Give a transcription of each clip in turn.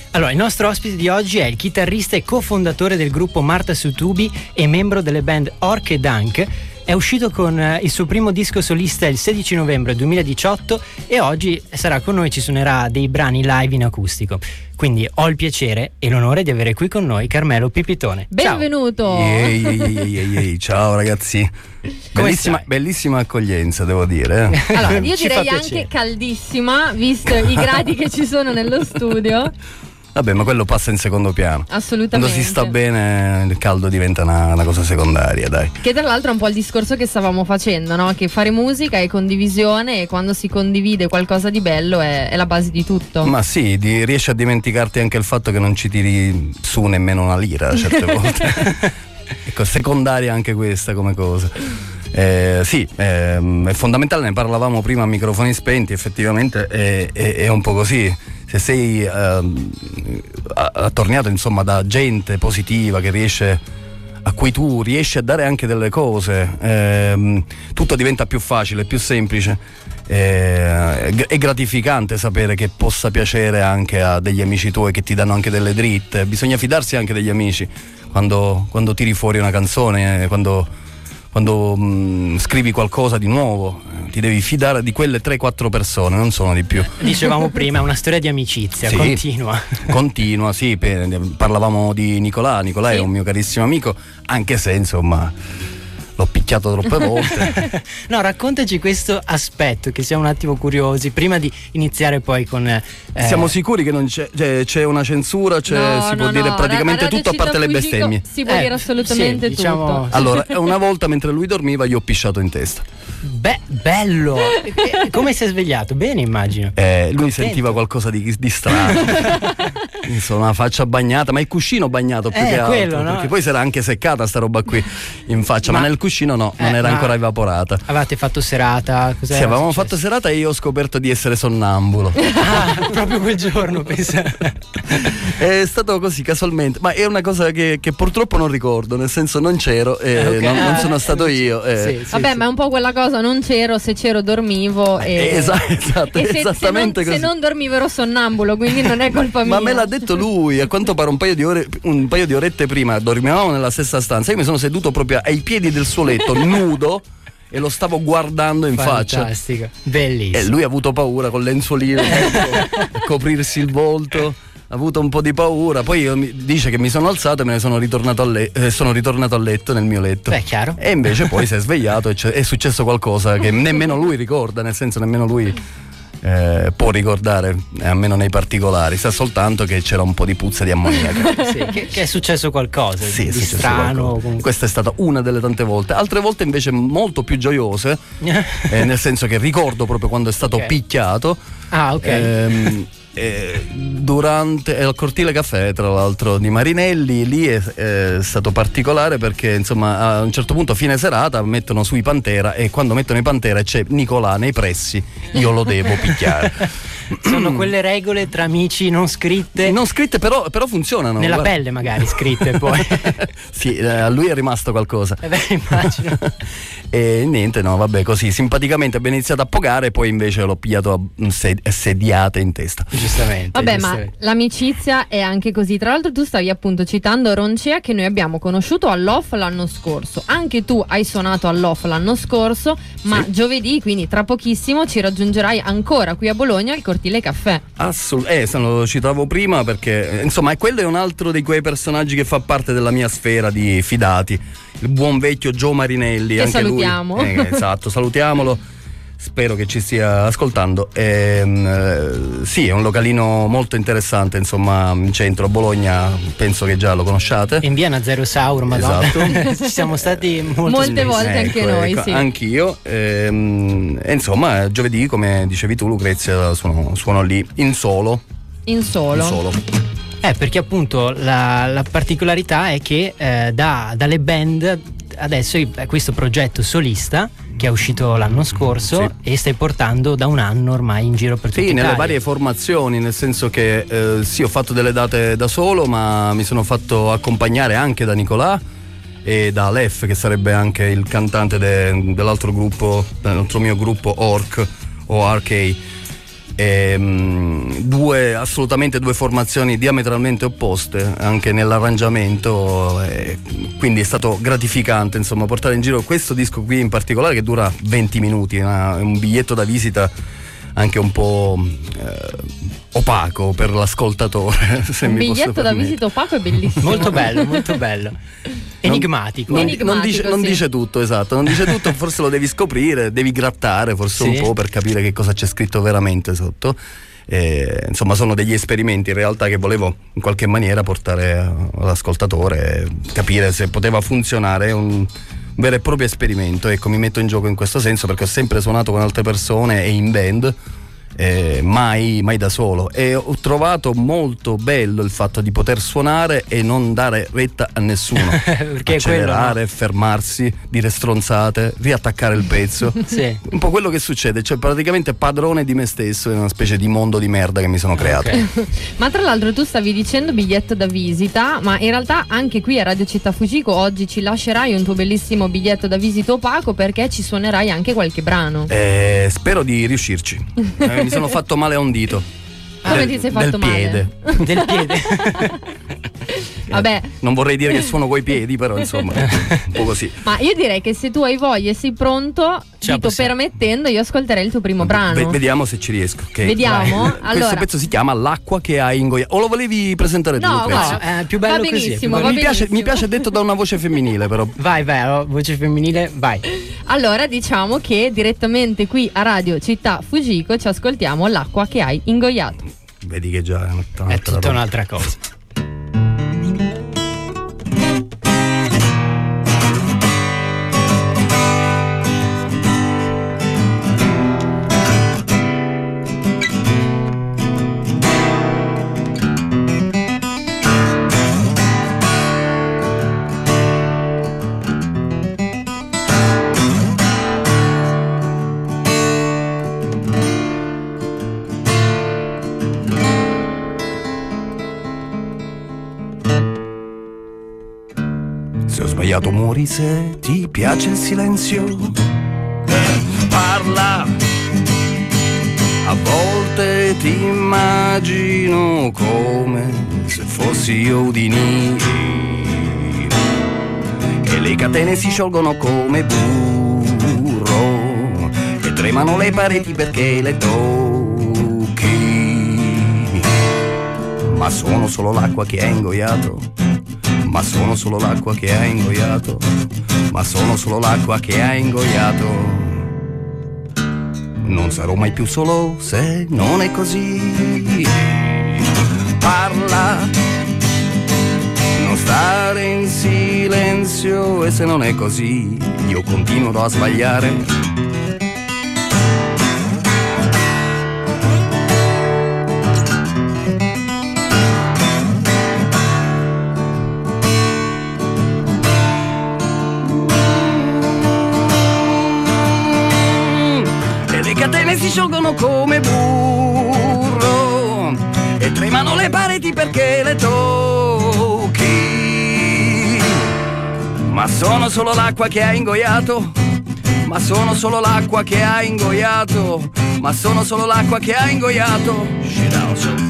Allora, il nostro ospite di oggi è il chitarrista e cofondatore del gruppo Marta su Tubi e membro delle band Orc e Dunk. È uscito con il suo primo disco solista il 16 novembre 2018 e oggi sarà con noi, ci suonerà dei brani live in acustico. Quindi ho il piacere e l'onore di avere qui con noi Carmelo Pipitone. Benvenuto! Ciao ragazzi. Bellissima accoglienza, devo dire. Allora, io direi anche caldissima, visto i gradi che ci sono nello studio. Vabbè, ma quello passa in secondo piano. Assolutamente. Quando si sta bene, il caldo diventa una cosa secondaria, dai. Che tra l'altro è un po' il discorso che stavamo facendo, no? Che fare musica è condivisione e quando si condivide qualcosa di bello è la base di tutto. Ma sì, riesci a dimenticarti anche il fatto che non ci tiri su nemmeno una lira certe volte. Ecco, secondaria anche questa come cosa. Sì, è fondamentale, ne parlavamo prima a microfoni spenti, effettivamente è un po' così. Se sei attorniato insomma da gente positiva che riesce, a cui tu riesci a dare anche delle cose, tutto diventa più facile, più semplice. È gratificante sapere che possa piacere anche a degli amici tuoi che ti danno anche delle dritte. Bisogna fidarsi anche degli amici quando tiri fuori una canzone, quando scrivi qualcosa di nuovo, ti devi fidare di quelle 3-4 persone, non sono di più. Dicevamo prima, è una storia di amicizia, sì, continua, sì. Parlavamo di Nicolà sì. È un mio carissimo amico, anche se insomma l'ho picchiato troppe volte. No, raccontaci questo aspetto, che siamo un attimo curiosi prima di iniziare poi con Siamo sicuri che non c'è una censura, si può dire praticamente tutto a parte le bestemmie. Si può dire assolutamente sì, diciamo... tutto. Allora, una volta mentre lui dormiva gli ho pisciato in testa. Bello! Come si è svegliato? Bene, immagino. Lui Contento. sentiva qualcosa di strano. Insomma, la faccia bagnata, ma il cuscino bagnato più che altro, quello, no? Perché poi si era anche seccata sta roba qui in faccia, ma nel cuscino no, non era ancora evaporata. Avevate fatto serata? Sì, avevamo fatto serata e io ho scoperto di essere sonnambulo. Proprio quel giorno, pensa. È stato così casualmente, ma è una cosa che purtroppo non ricordo, nel senso non c'ero, Okay. non sono stato io. Sì, vabbè, ma è un po' quella cosa, non c'ero, se c'ero dormivo. Esatto, esattamente così. Se non dormivo ero sonnambulo, quindi non è colpa mia. Ma me l'ha detto lui, a quanto pare un paio di orette prima, dormivamo nella stessa stanza, io mi sono seduto proprio ai piedi del suo letto, nudo, e lo stavo guardando in faccia. Fantastico, bellissimo. E lui ha avuto paura con lenzuolino a coprirsi il volto, ha avuto un po' di paura, poi dice che mi sono alzato e me ne sono ritornato a letto, nel mio letto. Beh, chiaro. E invece poi si è svegliato e è successo qualcosa che nemmeno lui ricorda, nel senso nemmeno lui può ricordare, almeno nei particolari, sa soltanto che c'era un po' di puzza di ammoniaca. Sì, che è successo qualcosa di strano. Comunque. Questa è stata una delle tante volte, altre volte invece molto più gioiose, nel senso che ricordo proprio quando è stato picchiato. Ah, ok. Durante al Cortile Caffè, tra l'altro, di Marinelli. Lì è stato particolare perché insomma a un certo punto, fine serata, mettono sui Pantera, e quando mettono i Pantera e c'è Nicolà nei pressi, io lo devo picchiare. Sono quelle regole tra amici non scritte però funzionano nella pelle, magari scritte poi. Sì, a lui è rimasto qualcosa. Immagino. E niente, no, vabbè, così simpaticamente abbiamo iniziato a pogare, poi invece l'ho pigliato a sediate in testa. Giustamente. Vabbè, ma l'amicizia è anche così. Tra l'altro tu stavi appunto citando Roncea, che noi abbiamo conosciuto all'Off l'anno scorso. Anche tu hai suonato all'Off l'anno scorso, ma sì, giovedì, quindi tra pochissimo, ci raggiungerai ancora qui a Bologna al Cortile Caffè. Lo citavo prima perché insomma quello è un altro di quei personaggi che fa parte della mia sfera di fidati, il buon vecchio Gio Marinelli, che anche salutiamo. Lui, esatto, salutiamolo, spero che ci stia ascoltando. Sì, è un localino molto interessante, insomma, in centro a Bologna, penso che già lo conosciate. In via Nazero Sauro, madonna. Esatto. Ci siamo stati molte volte anche noi, sì. Anch'io. Insomma, giovedì, come dicevi tu, Lucrezia, suono lì in solo. In solo. Perché appunto la particolarità è che dalle band adesso questo progetto solista che è uscito l'anno scorso, sì, e stai portando da un anno ormai in giro per tutta Italia. Nelle varie formazioni, nel senso che sì, ho fatto delle date da solo, ma mi sono fatto accompagnare anche da Nicolà e da Alef, che sarebbe anche il cantante dell'altro gruppo, dell'altro mio gruppo Orc o RK. Assolutamente due formazioni diametralmente opposte anche nell'arrangiamento, quindi è stato gratificante, insomma, portare in giro questo disco qui in particolare, che dura 20 minuti, un biglietto da visita anche un po' opaco per l'ascoltatore. Se un mi biglietto posso da visita opaco è bellissimo. Molto bello, molto bello. Enigmatico. Non dice tutto, esatto, non dice tutto, forse lo devi scoprire, devi grattare forse un po' per capire che cosa c'è scritto veramente sotto. Insomma, sono degli esperimenti in realtà che volevo in qualche maniera portare all'ascoltatore, capire se poteva funzionare. È un vero e proprio esperimento, ecco, mi metto in gioco in questo senso, perché ho sempre suonato con altre persone e in band, mai da solo, e ho trovato molto bello il fatto di poter suonare e non dare retta a nessuno, perché accelerare, quello, no? Fermarsi, dire stronzate, riattaccare il pezzo. Sì. Un po' quello che succede, cioè praticamente padrone di me stesso in una specie di mondo di merda che mi sono creato. Okay. Ma tra l'altro tu stavi dicendo biglietto da visita, ma in realtà anche qui a Radio Città Fujiko oggi ci lascerai un tuo bellissimo biglietto da visita opaco, perché ci suonerai anche qualche brano. Spero di riuscirci. Mi sono fatto male a un dito. Come ti sei fatto piede. male? Del piede. Vabbè. Non vorrei dire che suono coi piedi, però insomma, un po' così. Ma io direi che se tu hai voglia e sei pronto, dito permettendo, io ascolterei il tuo primo brano. Vediamo se ci riesco. Okay. Vediamo. Allora, questo pezzo si chiama L'acqua che hai ingoiato. O lo volevi presentare tu? No, è più bello va benissimo, così. Mi piace detto da una voce femminile, però. Vai, voce femminile, vai. Allora diciamo che direttamente qui a Radio Città Fujiko ci ascoltiamo L'acqua che hai ingoiato. Vedi che già è tutta un'altra cosa. Muori se ti piace il silenzio, parla, a volte ti immagino come se fossi io Udini e le catene si sciolgono come burro e tremano le pareti perché le tocchi, ma sono solo l'acqua che hai ingoiato. Ma sono solo l'acqua che hai ingoiato. Ma sono solo l'acqua che hai ingoiato. Non sarò mai più solo se non è così. Parla, non stare in silenzio, e se non è così io continuerò a sbagliare. Si sciolgono come burro e tremano le pareti perché le tocchi, ma sono solo l'acqua che hai ingoiato. Ma sono solo l'acqua che hai ingoiato. Ma sono solo l'acqua che hai ingoiato. Shit out.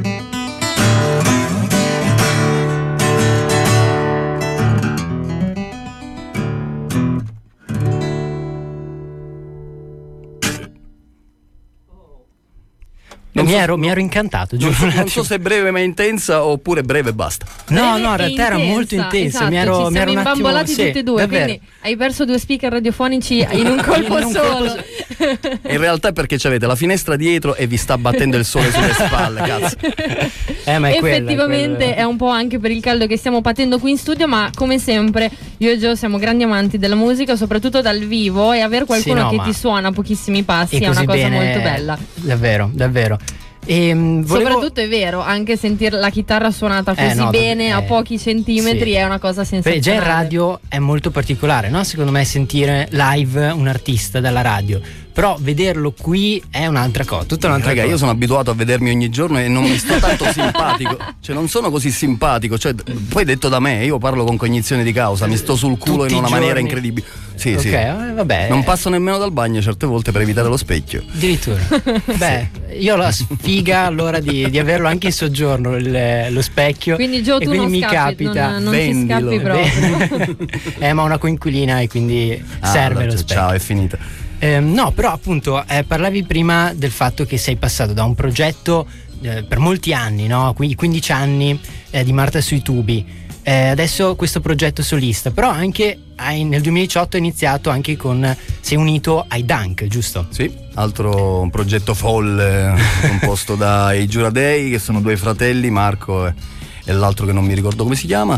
Mi ero incantato, giuro. Non so se è breve ma intensa oppure breve e basta. No, in realtà era molto intensa. Esatto, mi ero un attimo imbambolati tutti e due, davvero. quindi hai perso 2 speaker radiofonici in un colpo solo. In realtà è perché avete la finestra dietro e vi sta battendo il sole sulle spalle, cazzo. Ma è effettivamente è un po' anche per il caldo che stiamo patendo qui in studio, ma come sempre io e Gio siamo grandi amanti della musica, soprattutto dal vivo, e avere qualcuno che ti suona a pochissimi passi è una cosa molto bella. Davvero. Soprattutto è vero, anche sentire la chitarra suonata così bene a pochi centimetri è una cosa sensazionale. Già in radio è molto particolare, no? Secondo me sentire live un artista dalla radio. però vederlo qui è un'altra cosa, tutta un'altra cosa. Io sono abituato a vedermi ogni giorno e non mi sto tanto simpatico, cioè non sono così simpatico, cioè, poi detto da me, io parlo con cognizione di causa, mi sto sul culo tutti in una i giorni. maniera incredibile. Sì, Ok, sì. Vabbè. Non passo nemmeno dal bagno certe volte per evitare lo specchio. Addirittura. Beh, io ho la sfiga allora di averlo anche in soggiorno lo specchio. Quindi Gio, e tu quindi non mi scappi, capita. non ci scappi proprio. Ma ho una coinquilina e quindi serve lo specchio. Ciao, è finita. No, però appunto parlavi prima del fatto che sei passato da un progetto per molti anni, no? 15 anni di Marta sui tubi. Adesso questo progetto solista, però anche nel 2018 hai iniziato anche sei unito ai Dunk, giusto? Sì, altro progetto folle composto dai Giuradei, che sono due fratelli, Marco e l'altro che non mi ricordo come si chiama,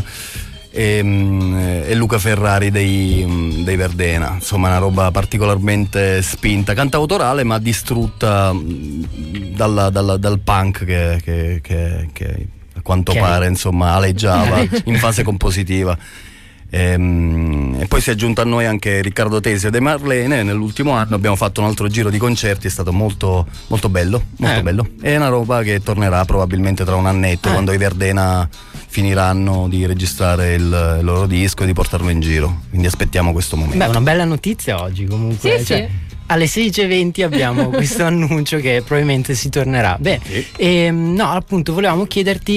e Luca Ferrari dei Verdena. Insomma, una roba particolarmente spinta, cantautorale ma distrutta dal punk che a quanto pare insomma aleggiava in fase compositiva. E poi si è aggiunto a noi anche Riccardo Tesio De Marlene. Nell'ultimo anno abbiamo fatto un altro giro di concerti, è stato molto, molto bello, molto bello. È una roba che tornerà probabilmente tra un annetto, quando i Verdena finiranno di registrare il loro disco e di portarlo in giro, quindi aspettiamo questo momento. Beh, una bella notizia oggi comunque. Sì, cioè, sì. Alle 16:20 abbiamo questo annuncio che probabilmente si tornerà. Beh, no, appunto volevamo chiederti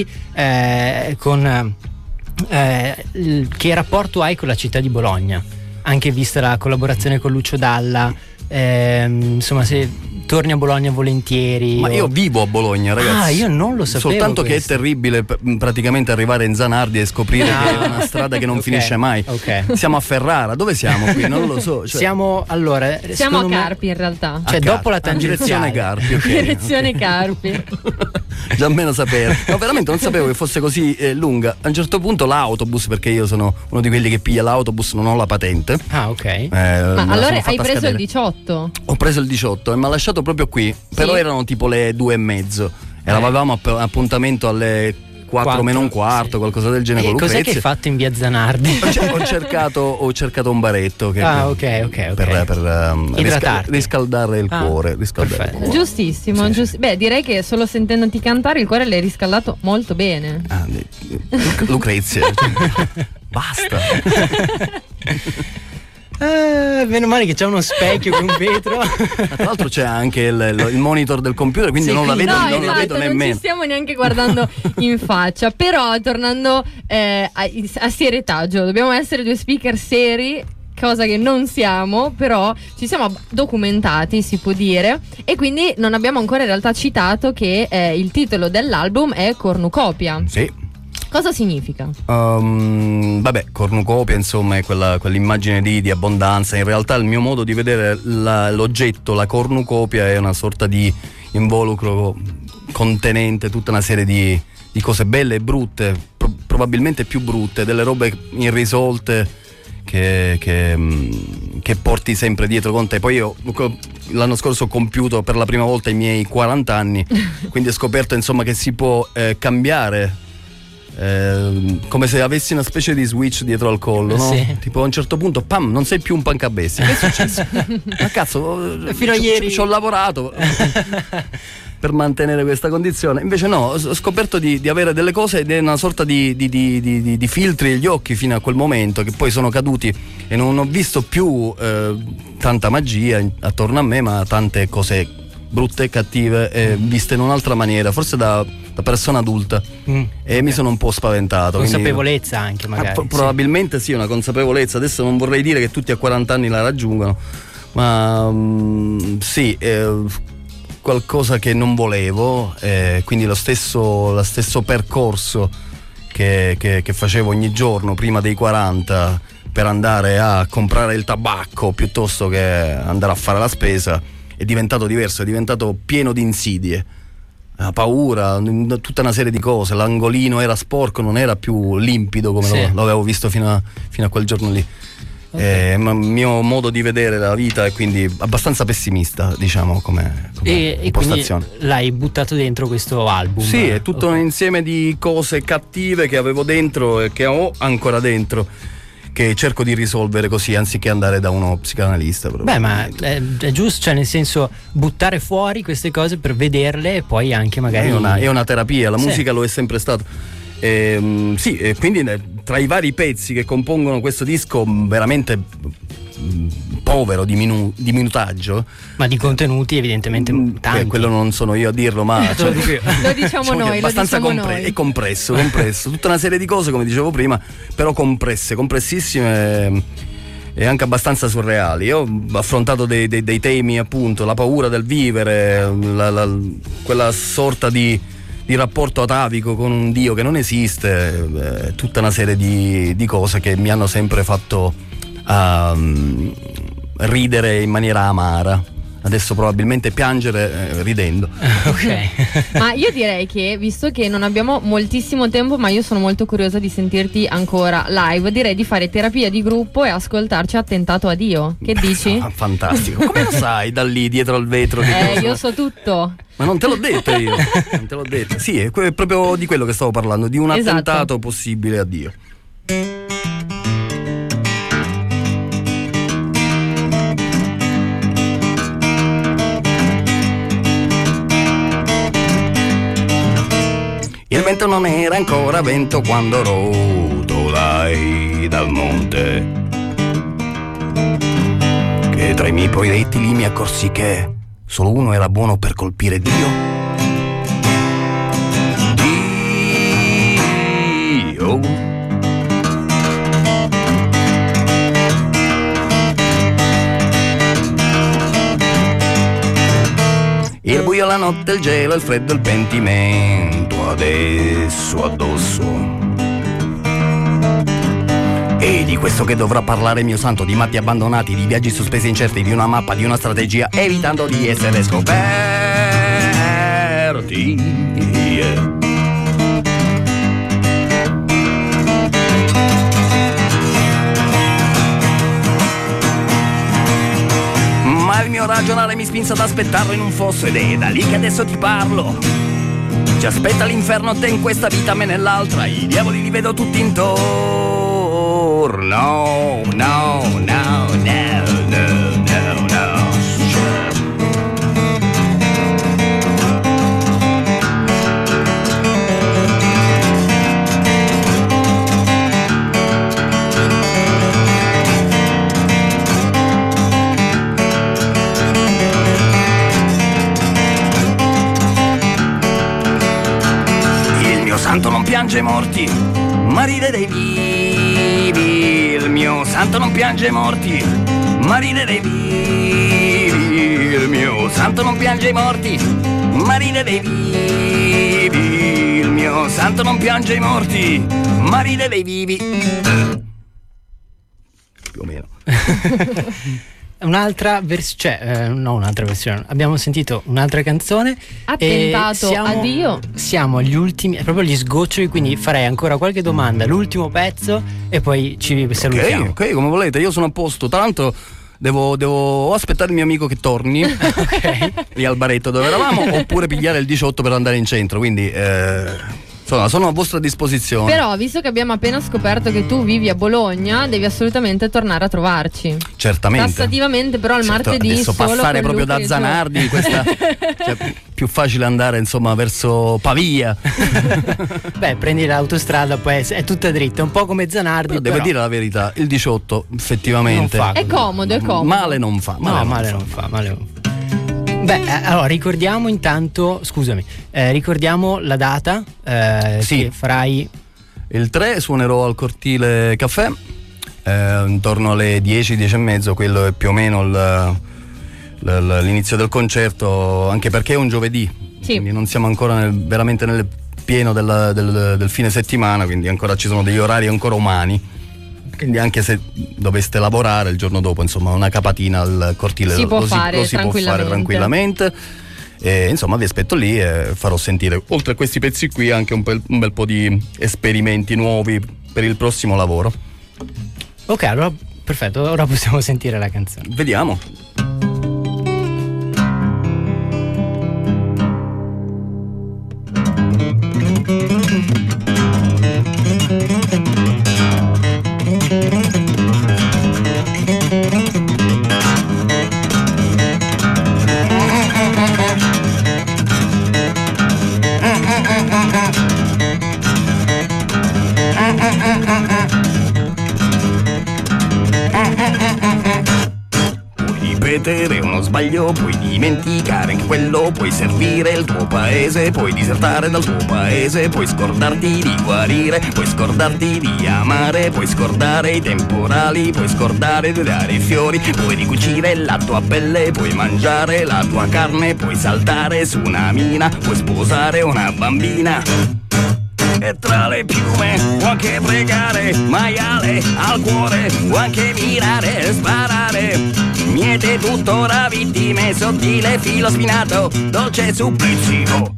che rapporto hai con la città di Bologna, anche vista la collaborazione con Lucio Dalla, insomma, se torni a Bologna volentieri. Ma io vivo a Bologna, ragazzi. Io non lo sapevo. Soltanto questo. che è terribile praticamente arrivare in Zanardi e scoprire che è una strada che non finisce mai. Siamo a Ferrara, dove siamo qui? Non lo so. Cioè, siamo a Carpi in realtà. Cioè dopo la tangenziale. Direzione Carpi, ok. Direzione Carpi. Già almeno sapere. No, veramente non sapevo che fosse così lunga. A un certo punto l'autobus, perché io sono uno di quelli che piglia l'autobus, non ho la patente. Ah, ok. Ma allora hai preso scadere. il 18? Ho preso il 18 e mi ha lasciato proprio qui. Però erano tipo le 2:30. Eravamo appuntamento alle 4 meno un quarto, qualcosa del genere. E con cos'è Lucrezia. che hai fatto in via Zanardi? Ho cercato un baretto che ok. per idratarti, riscaldare il cuore. Giustissimo. Beh, direi che solo sentendoti cantare il cuore l'hai riscaldato molto bene. Lucrezia. Basta. Meno male che c'è uno specchio con un vetro. Tra l'altro c'è anche il monitor del computer, quindi non la vedo, non la vedo nemmeno. Non ci stiamo neanche guardando in faccia. Però tornando a serietaggio, dobbiamo essere due speaker seri, cosa che non siamo, però ci siamo documentati, si può dire, e quindi non abbiamo ancora in realtà citato che il titolo dell'album è Cornucopia. Sì. Cosa significa? Vabbè, cornucopia insomma è quell'immagine di abbondanza. In realtà il mio modo di vedere l'oggetto, la cornucopia, è una sorta di involucro contenente tutta una serie di cose belle e brutte, probabilmente più brutte, delle robe irrisolte che porti sempre dietro con te. Poi io l'anno scorso ho compiuto per la prima volta i miei 40 anni, quindi ho scoperto insomma che si può cambiare, come se avessi una specie di switch dietro al collo, no? Sì. Tipo a un certo punto, pam, non sei più un pancabestia. Che è successo? Ma cazzo, fino a ieri ci ho lavorato per mantenere questa condizione. Invece no, ho scoperto di avere delle cose ed è una sorta di filtri agli occhi fino a quel momento, che poi sono caduti e non ho visto più tanta magia attorno a me, ma tante cose brutte e cattive viste in un'altra maniera, forse da persona adulta, e mi sono un po' spaventato. Consapevolezza anche magari. Probabilmente sì, una consapevolezza. Adesso non vorrei dire che tutti a 40 anni la raggiungono, ma sì, qualcosa che non volevo, quindi lo stesso percorso che facevo ogni giorno prima dei 40 per andare a comprare il tabacco piuttosto che andare a fare la spesa è diventato diverso, è diventato pieno di insidie, la paura, tutta una serie di cose. L'angolino era sporco, non era più limpido come lo avevo visto fino a quel giorno lì. Ma il mio modo di vedere la vita è quindi abbastanza pessimista, diciamo, come impostazione. E l'hai buttato dentro questo album? Sì, è tutto un insieme di cose cattive che avevo dentro e che ho ancora dentro, che cerco di risolvere così, anziché andare da uno psicanalista. Beh, ma è giusto, cioè nel senso, buttare fuori queste cose per vederle e poi anche magari è una terapia, la musica lo è sempre stato. Sì, quindi tra i vari pezzi che compongono questo disco veramente povero di minutaggio, ma di contenuti evidentemente tanti. Quello non sono io a dirlo, ma lo diciamo noi, abbastanza noi. È compresso tutta una serie di cose, come dicevo prima, però compressissime e anche abbastanza surreali. Io ho affrontato dei temi, appunto, la paura del vivere, quella sorta di rapporto atavico con un Dio che non esiste, tutta una serie di cose che mi hanno sempre fatto ridere in maniera amara. Adesso probabilmente piangere ridendo. Ok. Ma io direi che, visto che non abbiamo moltissimo tempo, ma io sono molto curiosa di sentirti ancora live, direi di fare terapia di gruppo e ascoltarci Attentato a Dio. Che dici? Fantastico. Come lo sai da lì dietro al vetro? Io so tutto. Ma non te l'ho detto io. Non te l'ho detto. Sì, è proprio di quello che stavo parlando, di un attentato possibile a Dio. Il vento non era ancora vento quando rotolai dal monte, che tra i miei proiettili mi accorsi che solo uno era buono per colpire Dio. Il buio, la notte, il gelo, il freddo, il pentimento adesso addosso. E di questo che dovrà parlare mio santo, di matti abbandonati, di viaggi sospesi incerti, di una mappa, di una strategia, evitando di essere scoperti. Ma il mio ragionare mi spinse ad aspettarlo in un fosso, ed è da lì che adesso ti parlo. Ci aspetta l'inferno te in questa vita, me nell'altra, i diavoli li vedo tutti intorno. No, no, no, no, no, no, no. Santo non piange i morti, ma ride dei vivi. Il mio santo non piange i morti, ma ride dei vivi. Il mio santo non piange i morti, ma ride dei vivi. Il mio santo non piange i morti, ma ride dei vivi. Più o meno. Un'altra versione, no, un'altra versione. Abbiamo sentito un'altra canzone. Attentato a Dio. Siamo agli ultimi, proprio gli sgoccioli, quindi farei ancora qualche domanda, l'ultimo pezzo e poi ci salutiamo. Ok, come volete, io sono a posto. Tra l'altro devo aspettare il mio amico che torni lì al baretto dove eravamo, oppure pigliare il 18 per andare in centro, quindi insomma, sono a vostra disposizione. Però, visto che abbiamo appena scoperto che tu vivi a Bologna, devi assolutamente tornare a trovarci. Certamente. Tassativamente, però il martedì adesso solo passare proprio da Luca Zanardi, questa, cioè, più facile andare insomma verso Pavia. Beh, prendi l'autostrada, poi è tutta dritta, un po' come Zanardi. Devo dire la verità, il 18 effettivamente non fa, è comodo. Male non fa. Male non fa. Beh, allora ricordiamo intanto, scusami, ricordiamo la data che farai. Il 3 suonerò al Cortile Caffè intorno alle 10:30, quello è più o meno l'inizio del concerto, anche perché è un giovedì, quindi non siamo ancora veramente nel pieno del fine settimana, quindi ancora ci sono degli orari ancora umani. Quindi anche se doveste lavorare il giorno dopo, insomma, una capatina al cortile si può lo fare si può fare tranquillamente. E, insomma, vi aspetto lì e farò sentire, oltre a questi pezzi qui, anche un bel po' di esperimenti nuovi per il prossimo lavoro. Ok, allora perfetto, ora possiamo sentire la canzone. Vediamo. ripetere uno sbaglio, puoi dimenticare anche quello, puoi servire il tuo paese, puoi disertare dal tuo paese, puoi scordarti di guarire, puoi scordarti di amare, puoi scordare i temporali, puoi scordare di dare i fiori, puoi ricucire la tua pelle, puoi mangiare la tua carne, puoi saltare su una mina, puoi sposare una bambina. E tra le piume può anche pregare, maiale al cuore può anche mirare, sparare. Miete tuttora vittime, sottile filo spinato, dolce supplizio.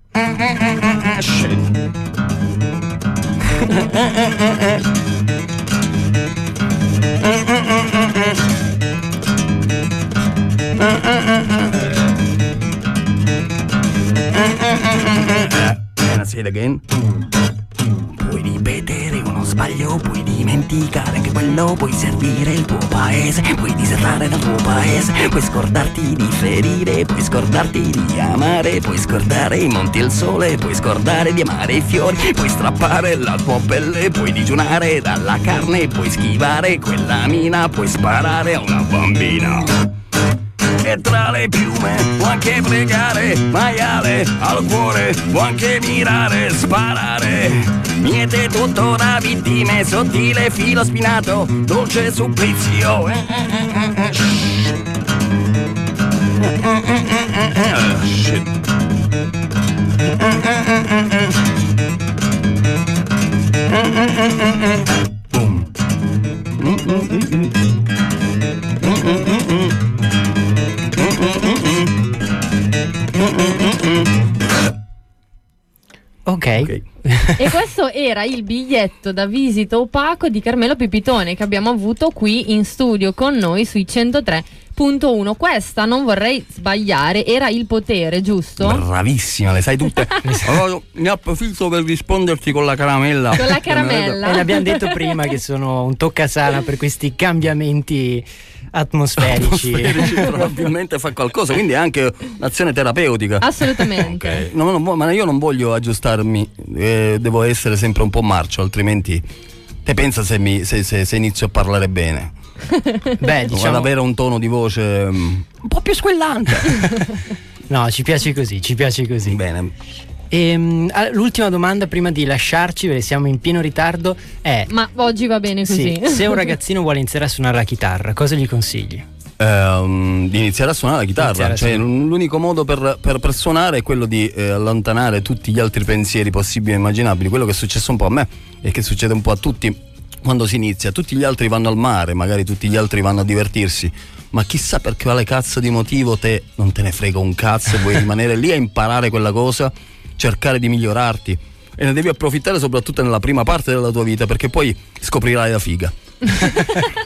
Can I say it again? Puoi ripetere uno sbaglio, puoi dimenticare anche quello, puoi servire il tuo paese, puoi disertare dal tuo paese, puoi scordarti di ferire, puoi scordarti di amare, puoi scordare i monti e il sole, puoi scordare di amare i fiori, puoi strappare la tua pelle, puoi digiunare dalla carne, puoi schivare quella mina, puoi sparare a una bambina. E tra le piume può anche pregare, maiale al cuore può anche mirare, sparare. Miete tuttora vittime, sottile filo spinato, dolce supplizio. Ok. E questo era il biglietto da visita opaco di Carmelo Pipitone, che abbiamo avuto qui in studio con noi sui 103.1. Questa, non vorrei sbagliare, era Il Potere, giusto? Bravissima, le sai tutte. Allora, ne approfitto per risponderti con la caramella. Con la caramella. E l'abbiamo detto prima che sono un toccasana per questi cambiamenti atmosferici. Probabilmente fa qualcosa, quindi è anche un'azione terapeutica. Assolutamente. Okay. No, ma io non voglio aggiustarmi, devo essere sempre un po' marcio, altrimenti te pensa se inizio a parlare bene. Beh, diciamo ad avere un tono di voce un po' più squillante. No, ci piace così. Bene. L'ultima domanda prima di lasciarci, perché siamo in pieno ritardo, è: ma oggi va bene così? Sì, se un ragazzino vuole iniziare a suonare la chitarra, cosa gli consigli? Di iniziare a suonare la chitarra. L'unico modo per suonare è quello di allontanare tutti gli altri pensieri possibili e immaginabili. Quello che è successo un po' a me e che succede un po' a tutti quando si inizia. Tutti gli altri vanno al mare, magari tutti gli altri vanno a divertirsi, ma chissà per quale cazzo di motivo te non te ne frega un cazzo e vuoi rimanere lì a imparare quella cosa, cercare di migliorarti, e ne devi approfittare soprattutto nella prima parte della tua vita, perché poi scoprirai la figa.